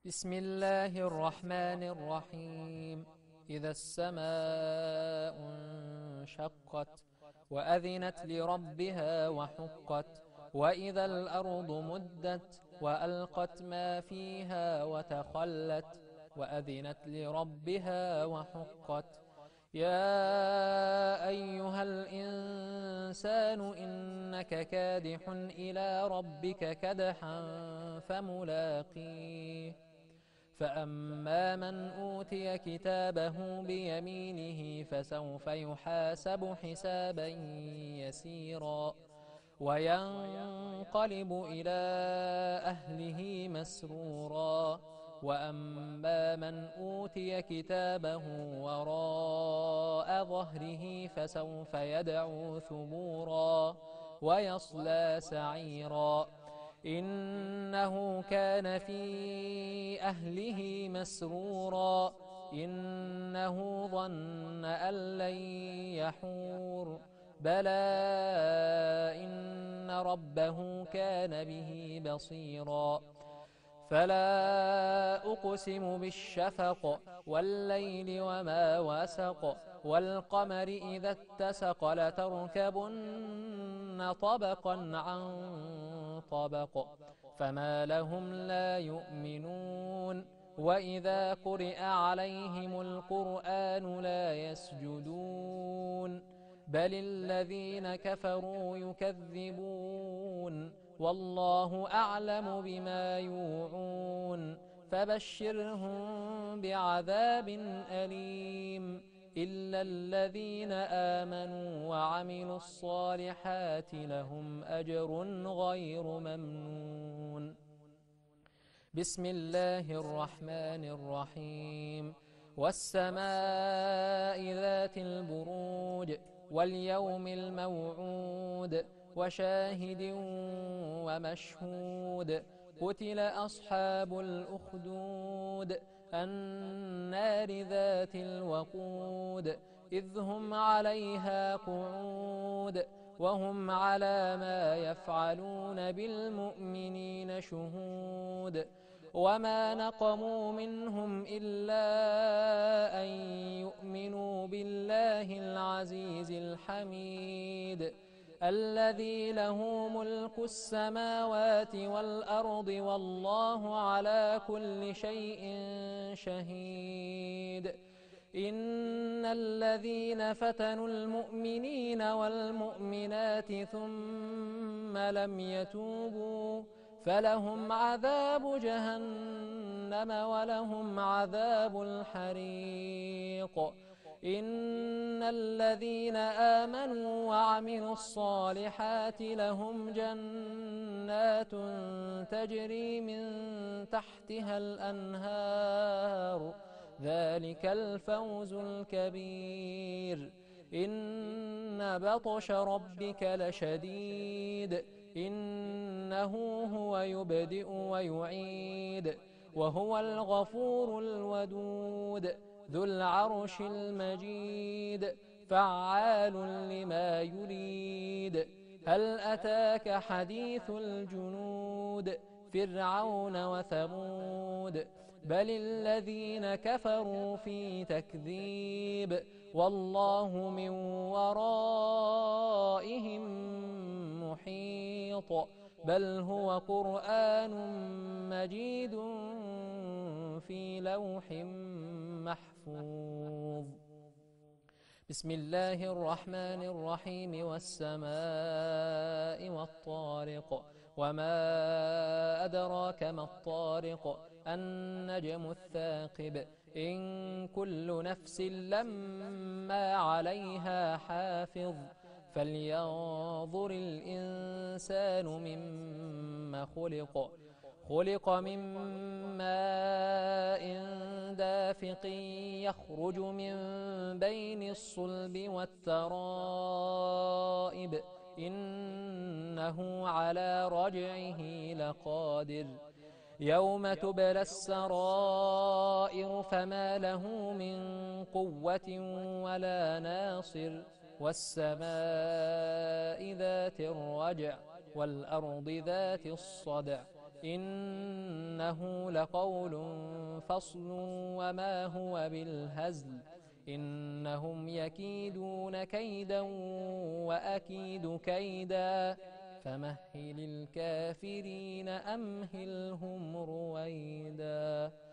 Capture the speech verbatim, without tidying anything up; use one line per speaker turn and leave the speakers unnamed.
بسم الله الرحمن الرحيم. إذا السماء انشقت وأذنت لربها وحقت وإذا الأرض مدت وألقت ما فيها وتخلت وأذنت لربها وحقت. يا أيها الإنسان إنك كادح إلى ربك كدحا فملاقيه. فأما من أوتي كتابه بيمينه فسوف يحاسب حسابا يسيرا وينقلب إلى أهله مسرورا. وأما من أوتي كتابه وراء ظهره فسوف يدعو ثبورا ويصلى سعيرا إنه كان في أهله مسرورا إنه ظن أن لن يحور بلى إن ربه كان به بصيرا. فلا أقسم بالشفق والليل وما وسق والقمر إذا اتسق لتركبن طبقا عن طبق فما لهم لا يؤمنون وإذا قرئ عليهم القرآن لا يسجدون بل الذين كفروا يكذبون والله أعلم بما يوعون فبشرهم بعذاب أليم إلا الذين آمنوا وعملوا الصالحات لهم أجر غير ممنون. بسم الله الرحمن الرحيم. والسماء ذات البروج واليوم الموعود وشاهد ومشهود قتل أصحاب الأخدود النار ذات الوقود إذ هم عليها قعود وهم على ما يفعلون بالمؤمنين شهود وما نقموا منهم إلا أن يؤمنوا بالله العزيز الحميد الذي له ملك السماوات والأرض والله على كل شيء شهيد. إن الذين فتنوا المؤمنين والمؤمنات ثم لم يتوبوا فلهم عذاب جهنم ولهم عذاب الحريق. إن الذين آمنوا وعملوا الصالحات لهم جنات تجري من تحتها الأنهار ذلك الفوز الكبير. إن بطش ربك لشديد إنه هو يبدئ ويعيد وهو الغفور الودود ذو العرش المجيد فعال لما يريد. هل أتاك حديث الجنود فرعون وثمود بل الذين كفروا في تكذيب والله من ورائهم محيط بل هو قرآن مجيد في لوح محفوظ. بسم الله الرحمن الرحيم. والسماء والطارق وما أدراك ما الطارق النجم الثاقب إن كل نفس لما عليها حافظ فلينظر الإنسان مما خلق خلق من ماء دافق يخرج من بين الصلب والترائب إنه على رجعه لقادر يوم تبلى السرائر فما له من قوة ولا ناصر والسماء ذات الرجع والأرض ذات الصدع إنه لقول فصل وما هو بالهزل إنهم يكيدون كيدا وأكيد كيدا فمهل الكافرين أمهلهم رويدا